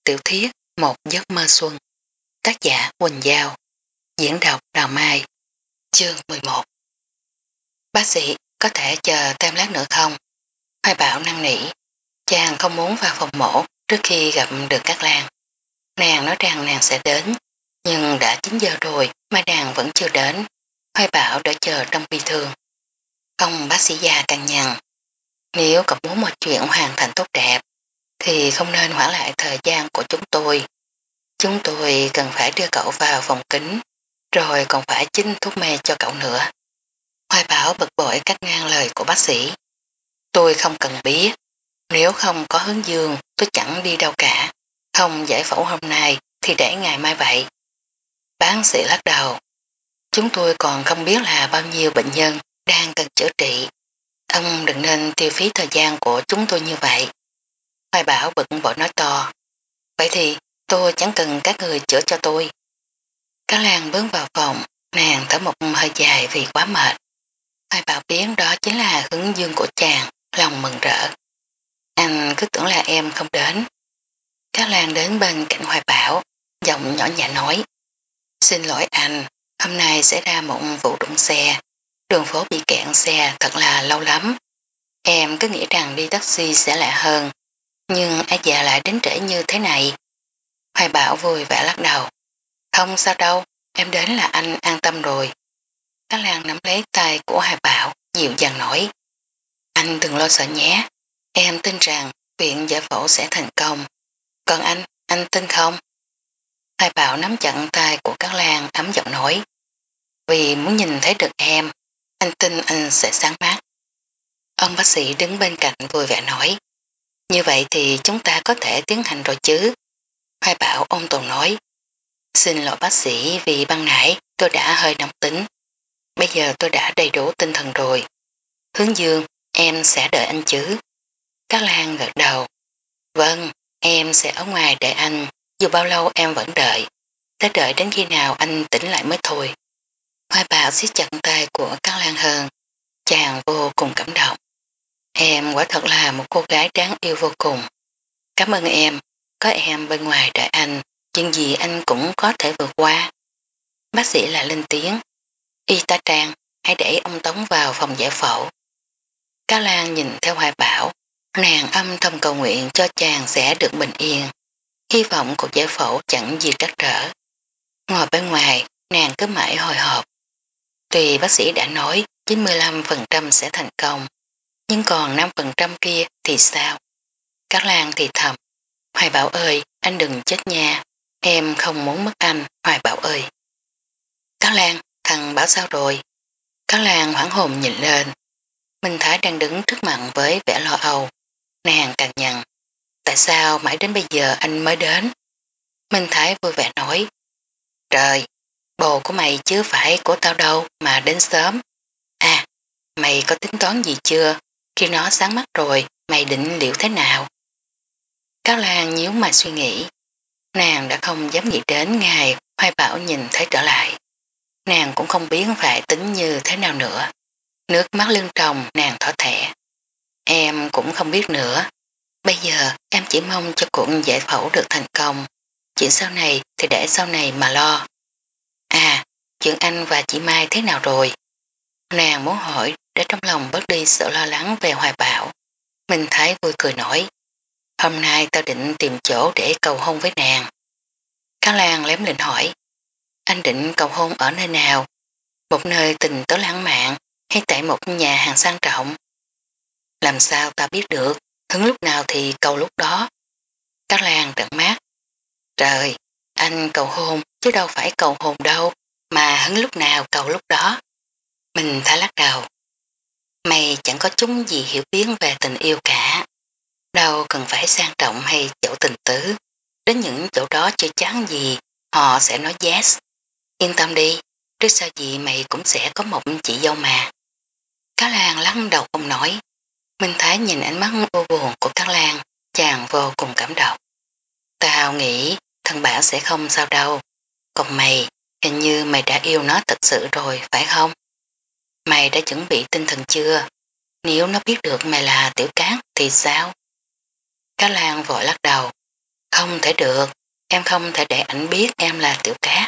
tiểu thuyết Một giấc mơ xuân. Tác giả Quỳnh Giao. Diễn đọc Đào Mai. Chương 11. Bác sĩ có thể chờ thêm lát nữa không? Hoài Bảo năn nỉ. Chàng không muốn vào phòng mổ trước khi gặp được Cát Lan. Nàng nói rằng nàng sẽ đến, nhưng đã 9 giờ rồi mà nàng vẫn chưa đến. Hoài Bảo đã chờ trong bi thương. Ông bác sĩ già cằn nhằn. Nếu cậu muốn một chuyện hoàn thành tốt đẹp thì không nên hoãn lại thời gian của chúng tôi. Chúng tôi cần phải đưa cậu vào phòng kính, rồi còn phải chích thuốc mê cho cậu nữa. Hoài Bảo bực bội cắt ngang lời của bác sĩ. Tôi không cần biết, nếu không có hướng dương tôi chẳng đi đâu cả. Không giải phẫu hôm nay thì để ngày mai vậy. Bác sĩ lắc đầu. Chúng tôi còn không biết là bao nhiêu bệnh nhân đang cần chữa trị. Ông đừng nên tiêu phí thời gian của chúng tôi như vậy. Hoài Bảo bực bội nói to. Vậy thì tôi chẳng cần các người chữa cho tôi. Cá Lan bước vào phòng, nàng thở một hơi dài vì quá mệt. Hoài Bảo biết đó chính là hướng dương của chàng, lòng mừng rỡ. Anh cứ tưởng là em không đến. Cá Lan đến bên cạnh Hoài Bảo, giọng nhỏ nhẹ nói. Xin lỗi anh, hôm nay xảy ra một vụ đụng xe. Đường phố bị kẹt xe thật là lâu lắm. Em cứ nghĩ rằng đi taxi sẽ lạ hơn, nhưng ai già lại đến trễ như thế này. Hoài Bảo vui vẻ lắc đầu. Không sao đâu, em đến là anh an tâm rồi. Cá Lan nắm lấy tay của Hoài Bảo, dịu dàng nói. Anh đừng lo sợ nhé, em tin rằng viện giải phẫu sẽ thành công. Còn anh tin không? Hoài Bảo nắm chặt tay của Cá Lan ấm giọng nói. Vì muốn nhìn thấy được em, anh tin anh sẽ sáng mắt. Ông bác sĩ đứng bên cạnh vui vẻ nói. Như vậy thì chúng ta có thể tiến hành rồi chứ? Hoài Bảo ôn tồn nói. Xin lỗi bác sĩ vì ban nãy tôi đã hơi nóng tính. Bây giờ tôi đã đầy đủ tinh thần rồi. Hướng Dương, em sẽ đợi anh chứ? Cá Lan gật đầu. Vâng, em sẽ ở ngoài đợi anh, dù bao lâu em vẫn đợi. Tới đợi đến khi nào anh tỉnh lại mới thôi. Hoài Bảo siết chặt tay của Cá Lan hơn. Chàng vô cùng cảm động. Em quả thật là một cô gái đáng yêu vô cùng. Cảm ơn em, có em bên ngoài đợi anh, chuyện gì anh cũng có thể vượt qua. Bác sĩ lại lên tiếng. Y tá Trang, hãy để ông Tống vào phòng giải phẫu. Cá Lan nhìn theo Hoài Bảo, nàng âm thầm cầu nguyện cho chàng sẽ được bình yên. Hy vọng cuộc giải phẫu chẳng gì trắc trở. Ngồi bên ngoài, nàng cứ mãi hồi hộp. Tuy bác sĩ đã nói 95% sẽ thành công, nhưng còn 5% kia thì sao? Cá Lan thì thầm. Hoài Bảo ơi, anh đừng chết nha. Em không muốn mất anh, Hoài Bảo ơi. Cá Lan, thằng Bảo sao rồi? Cá Lan hoảng hồn nhìn lên. Minh Thái đang đứng trước mặt với vẻ lo âu. Nàng cằn nhằn. Tại sao mãi đến bây giờ anh mới đến? Minh Thái vui vẻ nói. Trời, bồ của mày chứ phải của tao đâu mà đến sớm. À, mày có tính toán gì chưa? Khi nó sáng mắt rồi, mày định liệu thế nào? Cáo Lan nhíu mà suy nghĩ. Nàng đã không dám nghĩ đến ngày Hoài Bảo nhìn thấy trở lại. Nàng cũng không biết phải tính như thế nào nữa. Nước mắt lưng tròng nàng thỏ thẻ. Em cũng không biết nữa. Bây giờ em chỉ mong cho cuộc giải phẫu được thành công. Chuyện sau này thì để sau này mà lo. À, chuyện anh và chị Mai thế nào rồi? Nàng muốn hỏi để trong lòng bớt đi sự lo lắng về Hoài Bảo. Minh Thái vui cười nổi. Hôm nay tao định tìm chỗ để cầu hôn với nàng. Cá Lan lém lĩnh hỏi. Anh định cầu hôn ở nơi nào? Một nơi tình tứ lãng mạn hay tại một nhà hàng sang trọng? Làm sao ta biết được, hứng lúc nào thì cầu lúc đó. Cá Lan trợn mắt. Trời, anh cầu hôn chứ đâu phải cầu hôn đâu, mà hứng lúc nào cầu lúc đó. Mình thả lắc đầu. Mày chẳng có chúng gì hiểu biết về tình yêu cả. Đâu cần phải sang trọng hay chỗ tình tứ. Đến những chỗ đó chưa chắn gì, họ sẽ nói yes. Yên tâm đi, trước sau gì mày cũng sẽ có một chị dâu mà. Cá Lan lắc đầu không nói. Minh Thái nhìn ánh mắt vô buồn của Cá Lan, chàng vô cùng cảm động. Tao nghĩ thằng Bảo sẽ không sao đâu. Còn mày, hình như mày đã yêu nó thật sự rồi, phải không? Mày đã chuẩn bị tinh thần chưa? Nếu nó biết được mày là Tiểu Cát thì sao? Cá Lan vội lắc đầu. Không thể được, em không thể để ảnh biết em là Tiểu Cát.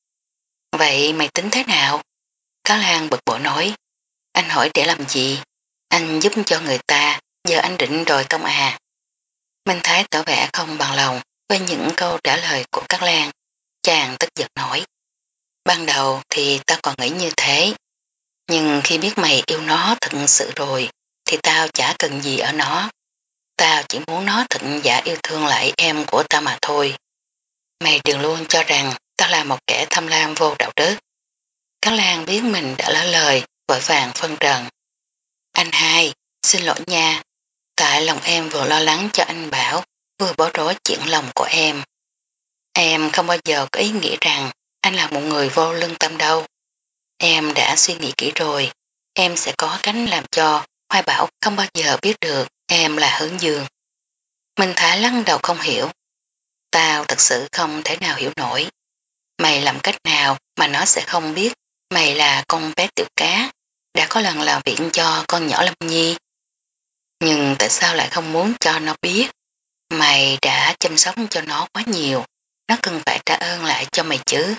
Vậy mày tính thế nào? Cá Lan bực bội nói. Anh hỏi để làm gì? Anh giúp cho người ta, giờ anh định đòi công à? Minh Thái tỏ vẻ không bằng lòng với những câu trả lời của Cát Lan. Chàng tức giận nổi. Ban đầu thì tao còn nghĩ như thế. Nhưng khi biết mày yêu nó thật sự rồi, thì tao chả cần gì ở nó. Tao chỉ muốn nó thật giả yêu thương lại em của tao mà thôi. Mày đừng luôn cho rằng tao là một kẻ tham lam vô đạo đức. Cát Lan biết mình đã lỡ lời, vội vàng phân trần. Anh hai, xin lỗi nha. Tại lòng em vừa lo lắng cho anh Bảo, vừa bối rối chuyện lòng của em. Em không bao giờ có ý nghĩ rằng anh là một người vô lương tâm đâu. Em đã suy nghĩ kỹ rồi, em sẽ có cách làm cho Hoài Bảo không bao giờ biết được em là Hướng Dương. Minh Thái lắc đầu không hiểu. Tao thật sự không thể nào hiểu nổi. Mày làm cách nào mà nó sẽ không biết mày là con bé Tiểu Cá, đã có lần làm viện cho con nhỏ Lâm Nhi. Nhưng tại sao lại không muốn cho nó biết? Mày đã chăm sóc cho nó quá nhiều, nó cần phải trả ơn lại cho mày chứ.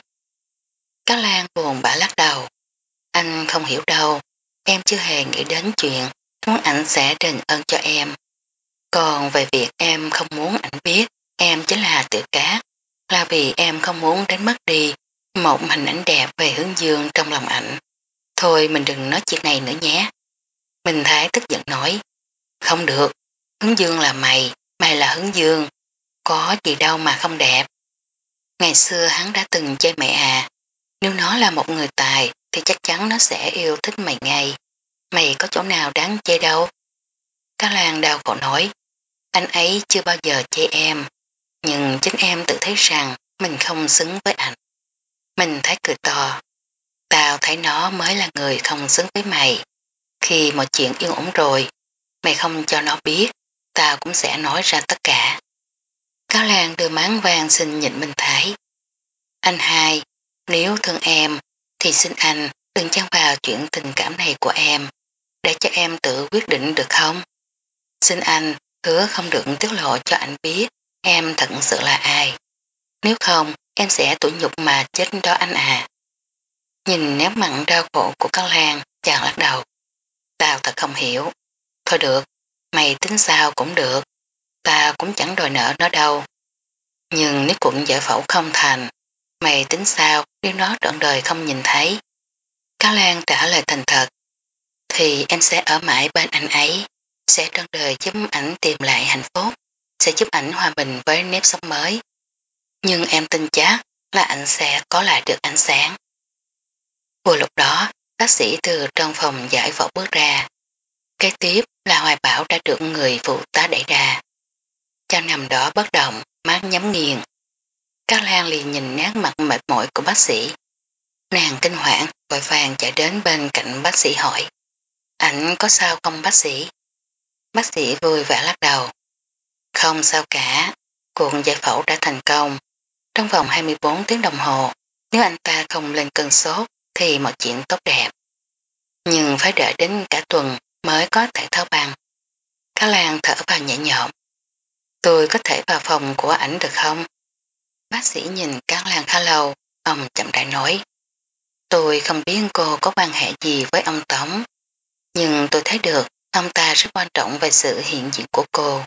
Cá Lan buồn bã lắc đầu. Anh không hiểu đâu, em chưa hề nghĩ đến chuyện muốn ảnh sẽ đền ơn cho em. Còn về việc em không muốn ảnh biết em chính là Tiểu Cá, là vì em không muốn đánh mất đi một hình ảnh đẹp về Hướng Dương trong lòng ảnh. Thôi mình đừng nói chuyện này nữa nhé. Minh Thái tức giận nói. Không được, Hướng Dương là mày, mày là Hướng Dương, có gì đâu mà không đẹp. Ngày xưa hắn đã từng chơi mẹ à, nếu nó là một người tài thì chắc chắn nó sẽ yêu thích mày ngay. Mày có chỗ nào đáng chê đâu. Cá Lan đau khổ nói, anh ấy chưa bao giờ chê em, nhưng chính em tự thấy rằng mình không xứng với anh. Mình thấy cười to, tao thấy nó mới là người không xứng với mày. Khi mọi chuyện yên ổn rồi, mày không cho nó biết, tao cũng sẽ nói ra tất cả. Cáo Lan đưa máng vàng xin nhịn Minh Thái. Anh hai, nếu thương em, thì xin anh đừng chen vào chuyện tình cảm này của em, để cho em tự quyết định được không? Xin anh hứa không được tiết lộ cho anh biết em thật sự là ai. Nếu không, em sẽ tủi nhục mà chết đó anh à. Nhìn nét mặn đau khổ của Cáo Lan, chàng lắc đầu. Tao thật không hiểu. Thôi được, mày tính sao cũng được. Tao cũng chẳng đòi nợ nó đâu. Nhưng nếu cuộc giải phẫu không thành, mày tính sao nếu nó trọn đời không nhìn thấy? Cáo Lan trả lời thành thật. Thì em sẽ ở mãi bên anh ấy, sẽ trọn đời giúp ảnh tìm lại hạnh phúc, sẽ giúp ảnh hòa bình với nếp sống mới. Nhưng em tin chắc là anh sẽ có lại được ánh sáng. Vừa lúc đó, bác sĩ từ trong phòng giải phẫu bước ra. Kế tiếp là Hoài Bảo đã được người phụ tá đẩy ra. Chàng nằm đó bất động, mắt nhắm nghiền. Các Lan liền nhìn nét mặt mệt mỏi của bác sĩ. Nàng kinh hoảng vội vàng chạy đến bên cạnh bác sĩ hỏi. Ảnh có sao không bác sĩ? Bác sĩ vui vẻ lắc đầu. Không sao cả, cuộc giải phẫu đã thành công. Trong vòng 24 tiếng đồng hồ, nếu anh ta không lên cơn sốt thì mọi chuyện tốt đẹp. Nhưng phải đợi đến cả tuần mới có thể tháo băng. Cá Lan thở vào nhẹ nhõm. Tôi có thể vào phòng của ảnh được không? Bác sĩ nhìn Cá Lan khá lâu, ông chậm rãi nói. Tôi không biết cô có quan hệ gì với ông Tống, nhưng tôi thấy được ông ta rất quan trọng về sự hiện diện của cô.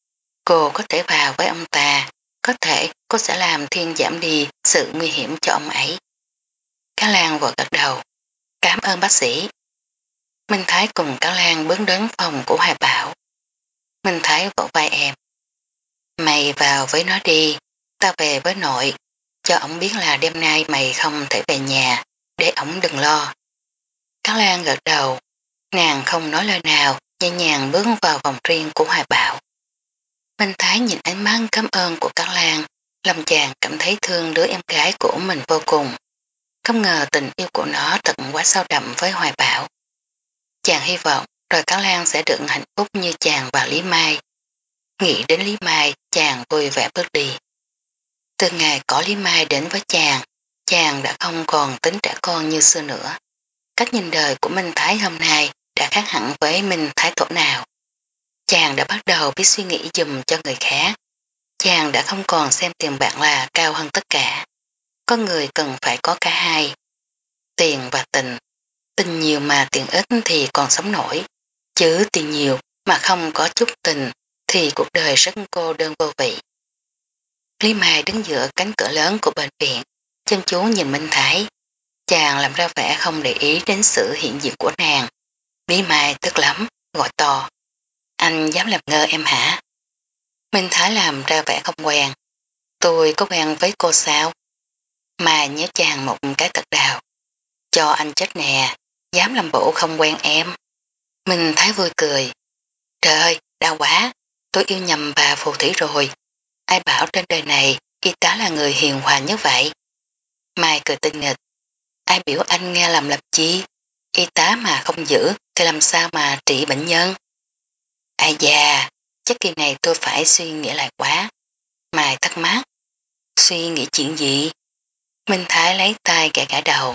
Cô có thể vào với ông ta, có thể cô sẽ làm thiên giảm đi sự nguy hiểm cho ông ấy. Cá Lan vội gật đầu. Cảm ơn bác sĩ. Minh Thái cùng Cá Lan bước đến phòng của Hoài Bảo. Minh Thái vỗ vai em. Mày vào với nó đi, tao về với nội, cho ổng biết là đêm nay mày không thể về nhà, để ổng đừng lo. Cá Lan gật đầu, nàng không nói lời nào, nhẹ nhàng bước vào vòng riêng của Hoài Bảo. Minh Thái nhìn ánh mắt cảm ơn của Cá Lan, lòng chàng cảm thấy thương đứa em gái của mình vô cùng. Không ngờ tình yêu của nó thật quá sâu đậm với Hoài Bảo. Chàng hy vọng rồi Cá Lan sẽ được hạnh phúc như chàng và Lý Mai. Nghĩ đến Lý Mai, chàng vui vẻ bước đi. Từ ngày có Lý Mai đến với chàng đã không còn tính trẻ con như xưa nữa. Cách nhìn đời của Minh Thái hôm nay đã khác hẳn với Minh Thái tổ nào. Chàng đã bắt đầu biết suy nghĩ dùm cho người khác. Chàng đã không còn xem tiền bạc là cao hơn tất cả. Có người cần phải có cả hai. Tiền và tình. Tình nhiều mà tiền ít thì còn sống nổi. Chứ tiền nhiều mà không có chút tình thì cuộc đời rất cô đơn vô vị. Lý Mai đứng giữa cánh cửa lớn của bệnh viện, chăm chú nhìn Minh Thái. Chàng làm ra vẻ không để ý đến sự hiện diện của nàng. Lý Mai tức lắm, gọi to. Anh dám làm ngơ em hả? Minh Thái làm ra vẻ không quen. Tôi có quen với cô sao? Mai nhớ chàng một cái thật đào. Cho anh chết nè, dám làm bộ không quen em. Minh Thái vui cười. Trời ơi, đau quá, tôi yêu nhầm bà phù thủy rồi. Ai bảo trên đời này y tá là người hiền hòa như vậy? Mai cười tinh nghịch. Ai biểu anh nghe làm chi? Y tá mà không giữ thì làm sao mà trị bệnh nhân? Ai da, chắc kỳ này tôi phải suy nghĩ lại quá. Mai thắc mắc. Suy nghĩ chuyện gì? Minh Thái lấy tay gãi gãi đầu.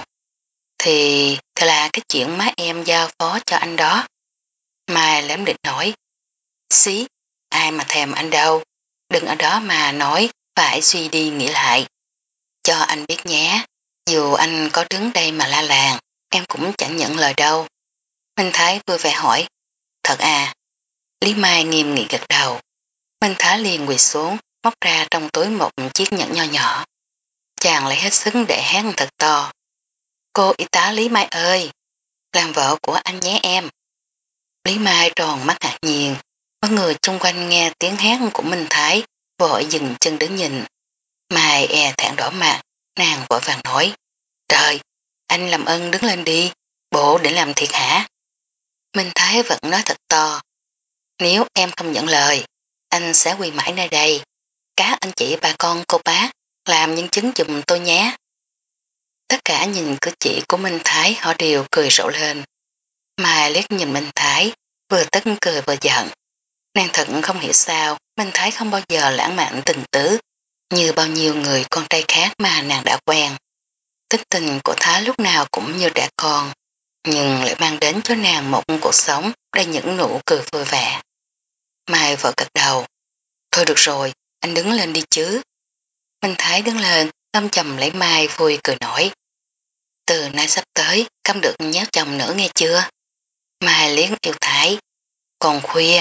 Thì là cái chuyện má em giao phó cho anh đó. Mai lém định nói. Xí, ai mà thèm anh đâu. Đừng ở đó mà nói, phải suy đi nghĩ lại. Cho anh biết nhé, dù anh có đứng đây mà la làng, em cũng chẳng nhận lời đâu. Minh Thái vui vẻ hỏi. Thật à? Lý Mai nghiêm nghị gật đầu. Minh Thái liền quỳ xuống, móc ra trong túi một chiếc nhẫn nho nhỏ. Chàng lấy hết sức để hét thật to. Cô y tá Lý Mai ơi, làm vợ của anh nhé em. Lý Mai tròn mắt ngạc nhiên, có người chung quanh nghe tiếng hét của Minh Thái, vội dừng chân đứng nhìn. Mai e thẹn đỏ mặt, nàng vội vàng nói. Trời, anh làm ơn đứng lên đi, bộ để làm thiệt hả? Minh Thái vẫn nói thật to. Nếu em không nhận lời, anh sẽ quỳ mãi nơi đây. Các anh chị bà con cô bác, làm nhân chứng giùm tôi nhé. Tất cả nhìn cử chỉ của Minh Thái họ đều cười rộ lên. Mai liếc nhìn Minh Thái, vừa tức cười vừa giận. Nàng thật không hiểu sao Minh Thái không bao giờ lãng mạn tình tứ như bao nhiêu người con trai khác mà nàng đã quen. Tính tình của Thái lúc nào cũng như trẻ con, nhưng lại mang đến cho nàng một cuộc sống đầy những nụ cười vui vẻ. Mai vợ gật đầu. Thôi được rồi, anh đứng lên đi chứ. Minh Thái đứng lên, ôm chầm lấy Mai vui cười nổi. Từ nay sắp tới, cấm được nhéo chồng nữa nghe chưa? Mai liếng yêu Thái. Còn khuya.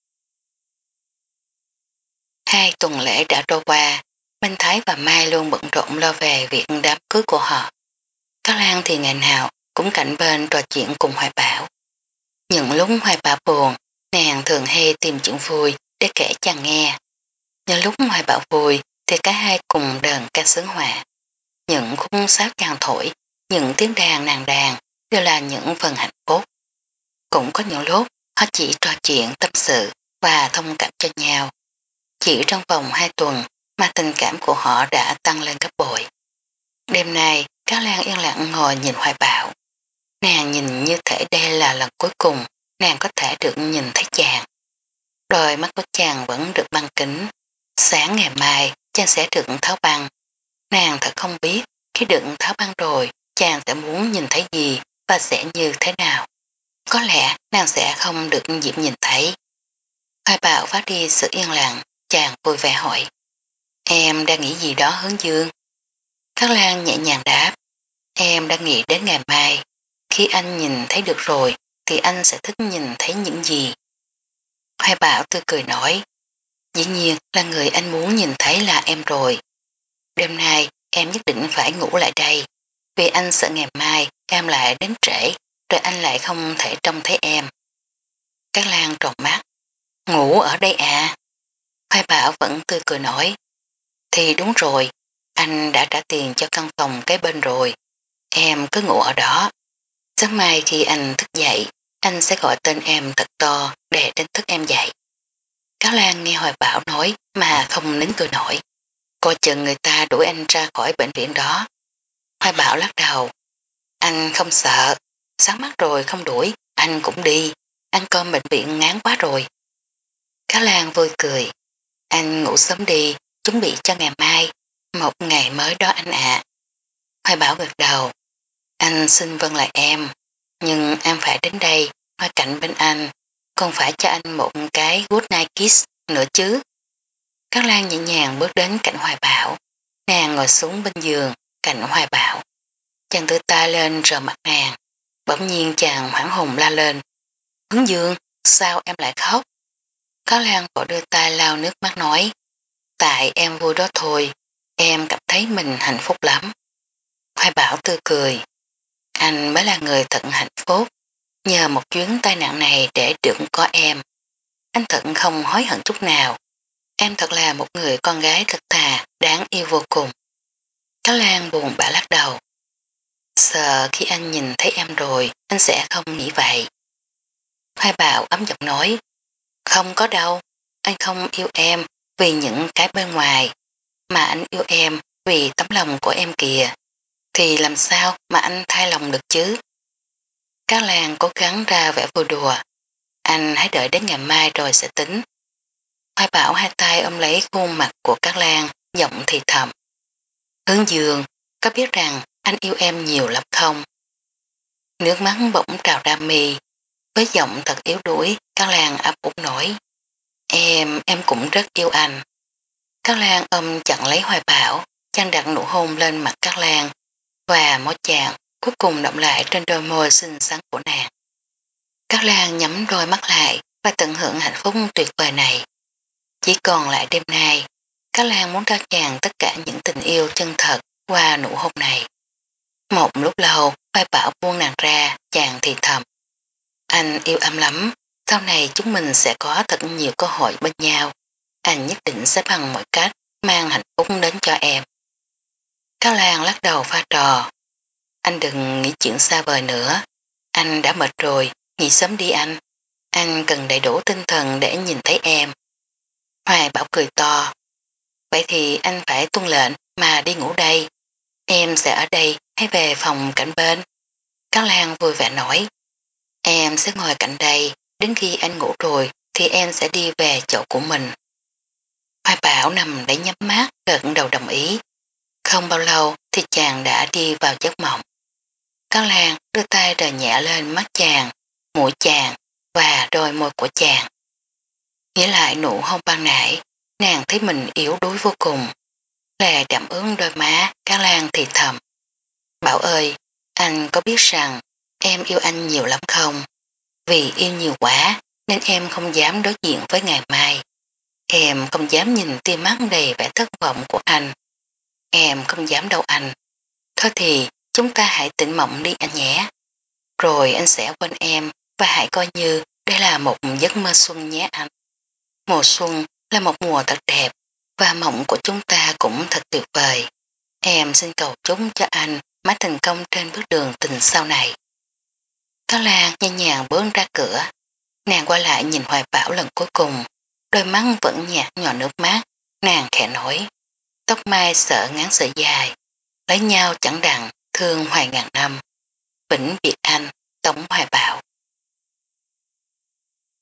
2 tuần lễ đã trôi qua, Minh Thái và Mai luôn bận rộn lo về việc đám cưới của họ. Các Lan thì ngày nào cũng cạnh bên trò chuyện cùng Hoài Bảo. Những lúc Hoài Bảo buồn, nàng thường hay tìm chuyện vui để kể chàng nghe. Những lúc Hoài Bảo vui thì cả hai cùng đờn ca sướng hòa. Những khúc sáo chàng thổi, những tiếng đàn nàng đàn đều là những phần hạnh phúc. Cũng có những lúc họ chỉ trò chuyện tâm sự và thông cảm cho nhau. Chỉ trong vòng 2 tuần mà tình cảm của họ đã tăng lên gấp bội. Đêm nay, Cáo Lan yên lặng ngồi nhìn Hoài Bảo. Nàng nhìn như thể đây là lần cuối cùng nàng có thể được nhìn thấy chàng. Đôi mắt của chàng vẫn được băng kính. Sáng ngày mai chàng sẽ được tháo băng. Nàng thật không biết khi được tháo băng rồi chàng sẽ muốn nhìn thấy gì và sẽ như thế nào. Có lẽ nàng sẽ không được dịp nhìn thấy. Hoài Bảo phát đi sự yên lặng, chàng vui vẻ hỏi. Em đang nghĩ gì đó Hướng Dương? Cát Lan nhẹ nhàng đáp. Em đang nghĩ đến ngày mai. Khi anh nhìn thấy được rồi thì anh sẽ thích nhìn thấy những gì? Hoài Bảo tươi cười nói. Dĩ nhiên là người anh muốn nhìn thấy là em rồi. Đêm nay em nhất định phải ngủ lại đây. Vì anh sợ ngày mai em lại đến trễ rồi anh lại không thể trông thấy em. Cát Lan tròn mắt. Ngủ ở đây à? Hoài Bảo vẫn tươi cười nói. Thì đúng rồi, anh đã trả tiền cho căn phòng kế bên rồi. Em cứ ngủ ở đó. Sáng mai khi anh thức dậy, anh sẽ gọi tên em thật to để đánh thức em dậy. Cáo Lan nghe Hoài Bảo nói mà không nín cười nổi. Coi chừng người ta đuổi anh ra khỏi bệnh viện đó. Hoài Bảo lắc đầu. Anh không sợ. Sáng mắt rồi không đuổi, anh cũng đi. Ăn cơm bệnh viện ngán quá rồi. Cáo Lan vui cười. Anh ngủ sớm đi, chuẩn bị cho ngày mai. Một ngày mới đó anh ạ. Hoài Bảo gật đầu. Anh xin vâng lại em. Nhưng em phải đến đây, ở cạnh bên anh. Còn phải cho anh một cái good night kiss nữa chứ. Cát Lan nhẹ nhàng bước đến cạnh Hoài Bảo. Nàng ngồi xuống bên giường cạnh Hoài Bảo. Chàng đưa tay lên rờ mặt nàng. Bỗng nhiên chàng hoảng hồn la lên. Hướng Dương, sao em lại khóc? Cát Lan vội đưa tay lau nước mắt nói. Tại em vui đó thôi, em cảm thấy mình hạnh phúc lắm. Hoài Bảo tươi cười. Anh mới là người thật hạnh phúc. Nhờ một chuyến tai nạn này để được có em. Anh thật không hối hận chút nào. Em thật là một người con gái thật thà, đáng yêu vô cùng. Cát Lan buồn bã lắc đầu. Sợ khi anh nhìn thấy em rồi, anh sẽ không nghĩ vậy. Hoài Bảo ấm giọng nói. Không có đâu, anh không yêu em vì những cái bên ngoài, mà anh yêu em vì tấm lòng của em kìa. Thì làm sao mà anh thay lòng được chứ? Cát Lan cố gắng ra vẻ vui đùa. Anh hãy đợi đến ngày mai rồi sẽ tính. Hoài Bảo hai tay ôm lấy khuôn mặt của Cát Lan, giọng thì thầm. Hướng Dương, có biết rằng anh yêu em nhiều lắm không? Nước mắt bỗng trào ra mi. Với giọng thật yếu đuối, Cát Lan ấp úng nổi. Em cũng rất yêu anh. Cát Lan ôm chặn lấy Hoài Bảo, chàng đặt nụ hôn lên mặt Cát Lan và môi chàng cuối cùng động lại trên đôi môi xinh xắn của nàng. Cát Lan nhắm đôi mắt lại và tận hưởng hạnh phúc tuyệt vời này. Chỉ còn lại đêm nay, Cát Lan muốn trao chàng tất cả những tình yêu chân thật qua nụ hôn này. Một lúc lâu, Hoài Bảo buông nàng ra, chàng thì thầm. Anh yêu em lắm, sau này chúng mình sẽ có thật nhiều cơ hội bên nhau. Anh nhất định sẽ bằng mọi cách mang hạnh phúc đến cho em. Cao Lan lắc đầu pha trò. Anh đừng nghĩ chuyện xa vời nữa. Anh đã mệt rồi, nghỉ sớm đi anh. Anh cần đầy đủ tinh thần để nhìn thấy em. Hoài Bảo cười to. Vậy thì anh phải tuân lệnh mà đi ngủ đây. Em sẽ ở đây hay về phòng cạnh bên? Cao Lan vui vẻ nói. Em sẽ ngồi cạnh đây, đến khi anh ngủ rồi thì em sẽ đi về chỗ của mình. Hoài Bảo nằm để nhắm mắt, gật đầu đồng ý. Không bao lâu thì chàng đã đi vào giấc mộng. Cao Lan đưa tay rờ nhẹ lên mắt chàng, mũi chàng và đôi môi của chàng. Nghĩ lại nụ hôn ban nãy, nàng thấy mình yếu đuối vô cùng. Lè đậm ướm đôi má, Cao Lan thì thầm. Bảo ơi, anh có biết rằng em yêu anh nhiều lắm không? Vì yêu nhiều quá nên em không dám đối diện với ngày mai. Em không dám nhìn tia mắt đầy vẻ thất vọng của anh. Em không dám đâu anh. Thôi thì chúng ta hãy tỉnh mộng đi anh nhé. Rồi anh sẽ quên em và hãy coi như đây là một giấc mơ xuân nhé anh. Mùa xuân là một mùa thật đẹp và mộng của chúng ta cũng thật tuyệt vời. Em xin cầu chúc cho anh mãi thành công trên bước đường tình sau này. Cao Lan nhẹ nhàng bước ra cửa. Nàng qua lại nhìn Hoài Bảo lần cuối cùng. Đôi mắt vẫn nhạt nhỏ nước mắt. Nàng khẽ nói. Tóc mai sợ ngắn sợi dài. Lấy nhau chẳng đặng thương hoài ngàn năm. Vĩnh biệt anh, Tống Hoài Bảo.